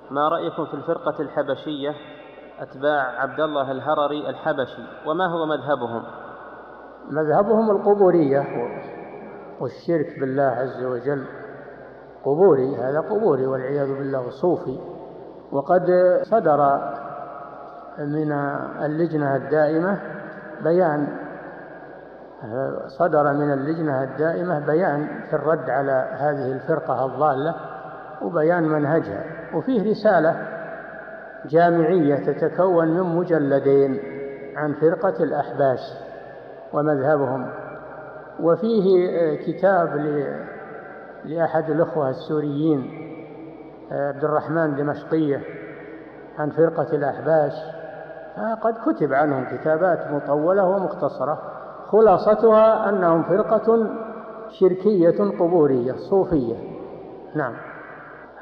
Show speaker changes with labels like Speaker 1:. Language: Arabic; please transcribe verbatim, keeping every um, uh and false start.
Speaker 1: ما رأيكم في الفرقة الحبشية أتباع عبد الله الهرري الحبشي، وما هو مذهبهم؟
Speaker 2: مذهبهم القبورية والشرك بالله عز وجل، قبوري، هذا قبوري والعياذ بالله، صوفي. وقد صدر من اللجنة الدائمة بيان صدر من اللجنة الدائمة بيان في الرد على هذه الفرقة الضالة وبيان منهجها، وفيه رسالة جامعية تتكون من مجلدين عن فرقة الأحباش ومذهبهم، وفيه كتاب لأحد الأخوة السوريين عبد الرحمن دمشقية عن فرقة الأحباش، فقد كتب عنهم كتابات مطولة ومختصرة، خلاصتها أنهم فرقة شركية قبورية صوفية. نعم.